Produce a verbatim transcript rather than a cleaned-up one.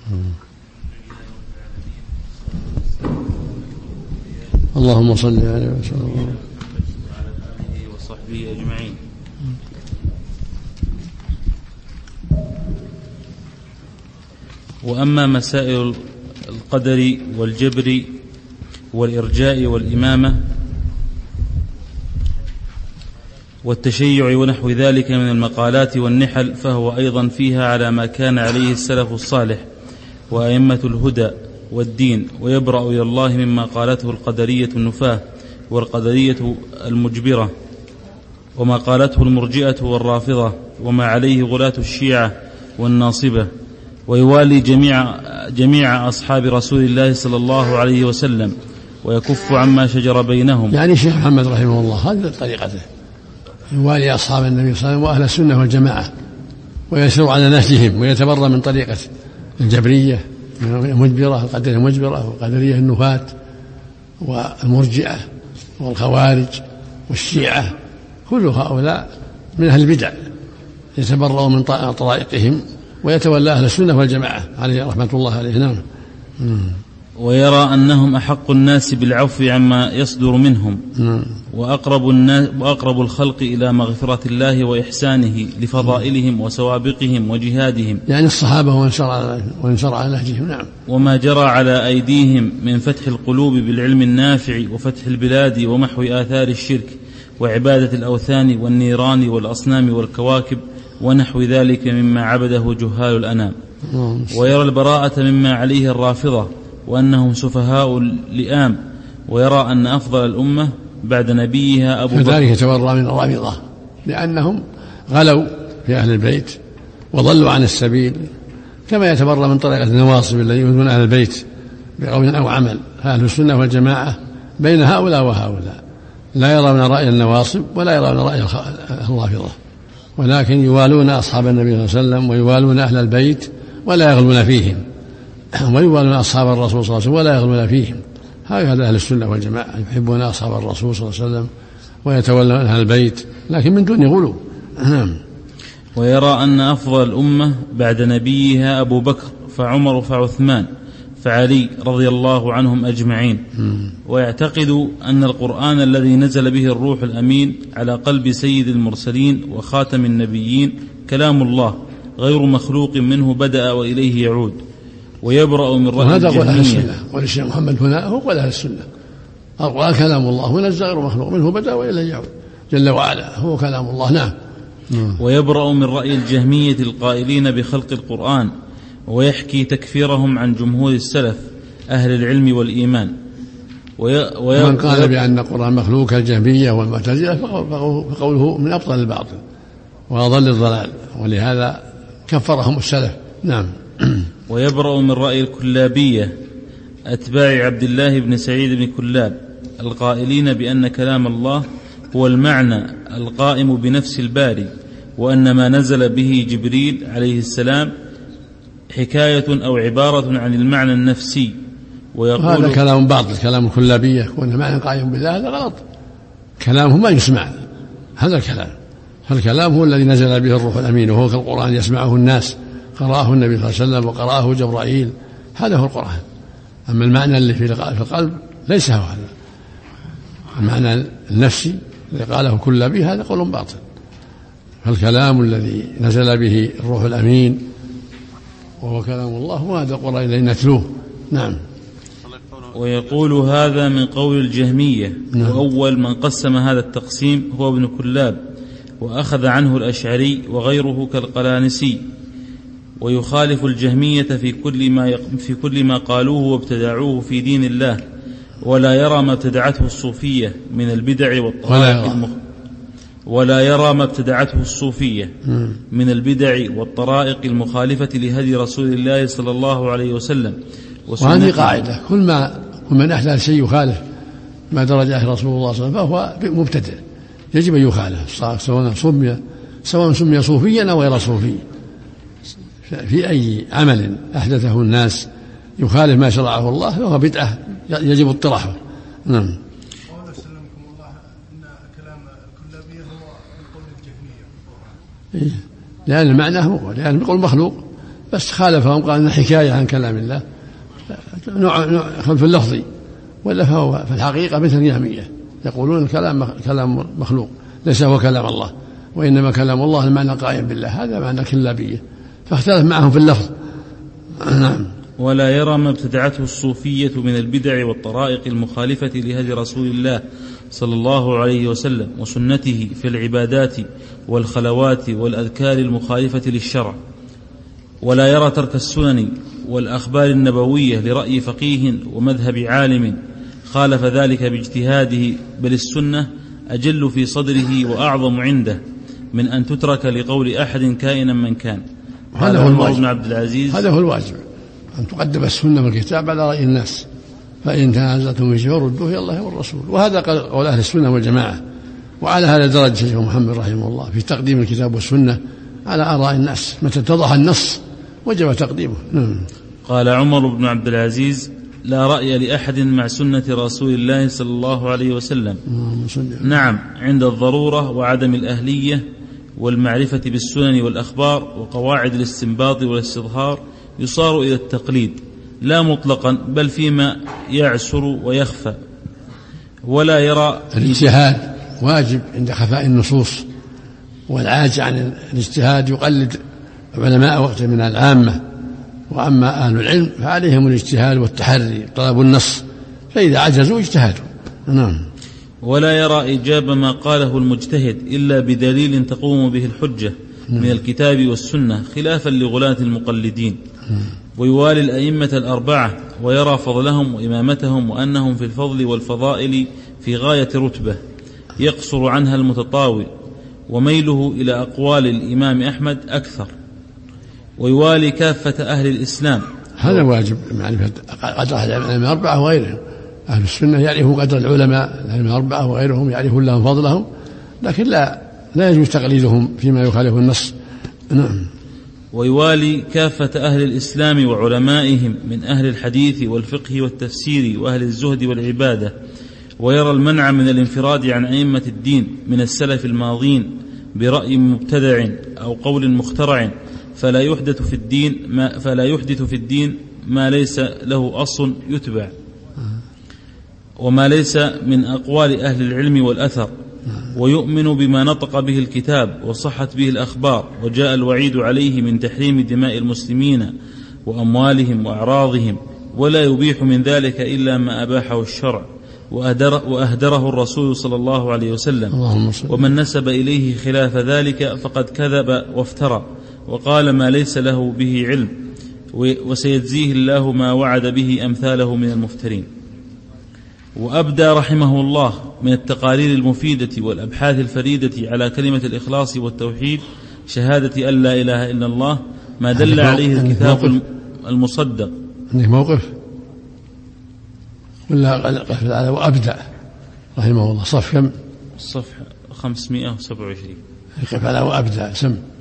اللهم صل عليه وسلم وعلى آله وصحبه أجمعين. وأما مسائل القدر والجبر والإرجاء والإمامة والتشيع ونحو ذلك من المقالات والنحل، فهو أيضا فيها على ما كان عليه السلف الصالح وأئمة الهدى والدين، ويبرأ إلى الله مما قالته القدرية النفاة والقدرية المجبرة، وما قالته المرجئة والرافضة، وما عليه غلاة الشيعة والناصبة، ويوالي جميع, جميع أصحاب رسول الله صلى الله عليه وسلم، ويكف عما شجر بينهم. يعني الشيخ محمد رحمه الله هذه طريقته، يوالي أصحاب النبي صلى الله عليه وسلم وأهل السنة والجماعة، ويسير على نهجهم، ويتبرى من طريقة الجبرية المجبرة، القدرية المجبرة، والقدرية النفاة، والمرجئة، والخوارج، والشيعة، كل هؤلاء من أهل البدع، يتبرأ من طرائقهم ويتولى أهل السنة والجماعة عليه رحمة الله عليه. نعم. ويرى أنهم أحق الناس بالعفو عما يصدر منهم، وأقرب, الناس وأقرب الخلق إلى مغفرة الله وإحسانه لفضائلهم وسوابقهم وجهادهم، يعني الصحابة وإن شرع على نهجهم. نعم. وما جرى على أيديهم من فتح القلوب بالعلم النافع، وفتح البلاد، ومحو آثار الشرك، وعبادة الأوثان والنيران والأصنام والكواكب، ونحو ذلك مما عبده جهال الأنام. ويرى البراءة مما عليه الرافضة، وأنهم سفهاء لئام، ويرى أن أفضل الأمة بعد نبيها أبو بكر. فذلك يتبرأ من الرافضة لأنهم غلوا في أهل البيت وضلوا عن السبيل، كما يتبرأ من طريقة النواصب الذين يؤذون أهل البيت بقول أو عمل. أهل السنة والجماعة بين هؤلاء وهؤلاء، لا يرون رأي النواصب ولا يرون رأي الرافضة، ولكن يوالون أصحاب النبي صلى الله عليه وسلم، ويوالون أهل البيت ولا يغلون فيهم، ويوالون أصحاب الرسول صلى الله عليه وسلم ولا يغلون فيهم. هكذا أهل السنة والجماعة، يحبون أصحاب الرسول صلى الله عليه وسلم ويتولون أهل البيت، لكن من دون غلو. ويرى أن أفضل الأمة بعد نبيها أبو بكر، فعمر، فعثمان، فعلي رضي الله عنهم أجمعين. ويعتقد أن القرآن الذي نزل به الروح الأمين على قلب سيد المرسلين وخاتم النبيين كلام الله غير مخلوق منه بدأ وإليه يعود. ويبرأ من رأي الجهمية. وهذا قول السنة، والشيخ محمد هنا هو قول أهل السنة، القرآن كلام الله ونزل غير مخلوق منه بدأ وإليه يعود جل وعلا، هو كلام الله. نعم. ويبرأ من رأي الجهمية القائلين بخلق القرآن، ويحكي تكفيرهم عن جمهور السلف أهل العلم والإيمان. ومن قال بأن القرآن مخلوق الجهمية والمعتزلة فقوله من أبطل الباطل وأضل الضلال، ولهذا كفرهم السلف. نعم. ويبرأ من رأي الكلابية أتباع عبد الله بن سعيد بن كلاب القائلين بأن كلام الله هو المعنى القائم بنفس الباري، وأن ما نزل به جبريل عليه السلام حكاية أو عبارة عن المعنى النفسي. ويقول هذا كلام باطل، كلام الكلابية، وأن معنى قائم بالله هذا غلط، كلامهم ما يسمع هذا الكلام، فالكلام هو الذي نزل به الروح الأمين، وهو كالقرآن يسمعه الناس، قرأه النبي صلى الله عليه وسلم وقرأه جبرائيل، هذا هو القرآن. أما المعنى اللي في القلب ليس هو هذا، المعنى النفسي الذي قاله كلابي هذا قول باطل، فالكلام الذي نزل به الروح الأمين وهو كلام الله وهذا القرآن الذي نتلوه. نعم. ويقول هذا من قول الجهمية. نعم. وأول من قسم هذا التقسيم هو ابن كلاب، وأخذ عنه الأشعري وغيره كالقلانسي. ويخالف الجهمية في كل ما في كل ما قالوه وابتدعوه في دين الله، ولا يرى ما ابتدعته الصوفية من البدع والطرائق المخ... ولا يرى ما ابتدعته الصوفية من البدع والطرائق المخالفة لهدي رسول الله صلى الله عليه وسلم. وهذه قاعدة، كل ما كل من أحدث شيء يخالف ما درج عليه رسول الله صلى الله عليه وسلم فهو مبتدع، يجب أن يخالف، سواء سمي سواء سمي صوفيا أو غير صوفي. في أي عمل أحدثه الناس يخالف ما شرعه الله فهو بدعة يجب اطراحه. نعم. لأن المعنى هو، لأن يقول مخلوق بس خالفهم قال إن حكاية عن كلام الله نوع, نوع خلف اللفظي، ولا فهو في الحقيقة مثل الجهمية يقولون الكلام كلام مخلوق ليس هو كلام الله، وإنما كلام الله المعنى قائم بالله، هذا معنى كلابية، فاختلف معهم في اللفظ. نعم. ولا يرى ما ابتدعته الصوفية من البدع والطرائق المخالفة لهدي رسول الله صلى الله عليه وسلم وسنته في العبادات والخلوات والأذكار المخالفة للشرع. ولا يرى ترك السنن والأخبار النبوية لرأي فقيه ومذهب عالم خالف ذلك باجتهاده، بل السنة أجل في صدره وأعظم عنده من أن تترك لقول أحد كائنا من كان. هذا هو الواجب. بن عبد العزيز هذا هو الواجب، أن تقدم السنة والكتاب على رأي الناس، فإن تنازعتم في شيء فردوه إلى الله والرسول، وهذا قول أهل السنة والجماعة. وعلى هذا درج الشيخ محمد رحمه الله في تقديم الكتاب والسنة على آراء الناس، متى اتضح النص وجب تقديمه. نعم. قال عمر بن عبد العزيز: لا رأي لأحد مع سنة رسول الله صلى الله عليه وسلم. نعم، عند الضرورة وعدم الأهلية والمعرفة بالسنن والأخبار وقواعد الاستنباط والاستظهار يصار إلى التقليد، لا مطلقا بل فيما يعسر ويخفى. ولا يرى الاجتهاد واجب عند خفاء النصوص، والعاجز عن الاجتهاد يقلد علماء وقت من العامة، وأما أهل العلم فعليهم الاجتهاد والتحري طلب النص، فإذا عجزوا اجتهدوا. نعم. ولا يرى إجاب ما قاله المجتهد إلا بدليل تقوم به الحجة من الكتاب والسنة، خلافا لغلاة المقلدين. ويوالي الأئمة الأربعة ويرى فضلهم وإمامتهم، وأنهم في الفضل والفضائل في غاية رتبة يقصر عنها المتطاول، وميله إلى أقوال الإمام أحمد أكثر. ويوالي كافة أهل الإسلام. هذا واجب معرفة قدر العلماء الأربعة وغيرهم. أهل السنة يعرفوا قدر العلماء الأربعة وغيرهم يعرفون لهم فضلهم، لكن لا لا يجوز تقليدهم فيما يخالف النص. نعم. ويوالي كافة أهل الإسلام وعلمائهم من أهل الحديث والفقه والتفسير وأهل الزهد والعبادة. ويرى المنع من الانفراد عن أئمة الدين من السلف الماضين برأي مبتدع أو قول مخترع، فلا يحدث في الدين ما فلا يحدث في الدين ما ليس له أصل يتبع، وما ليس من أقوال أهل العلم والأثر، ويؤمن بما نطق به الكتاب وصحت به الأخبار وجاء الوعيد عليه من تحريم دماء المسلمين وأموالهم وأعراضهم، ولا يبيح من ذلك إلا ما أباحه الشرع وأهدره الرسول صلى الله عليه وسلم. ومن نسب إليه خلاف ذلك فقد كذب وافترى وقال ما ليس له به علم، وسيجزيه الله ما وعد به أمثاله من المفترين. وأبدى رحمه الله من التقارير المفيدة والأبحاث الفريدة على كلمة الإخلاص والتوحيد شهادة أن لا إله إلا الله ما دل عليه الكتاب المصدق. عندك موقف ولا قف على وأبدع رحمه الله صف كم؟ صفحة خمسمائة وسبعة وعشرين. يقف على وأبدع سم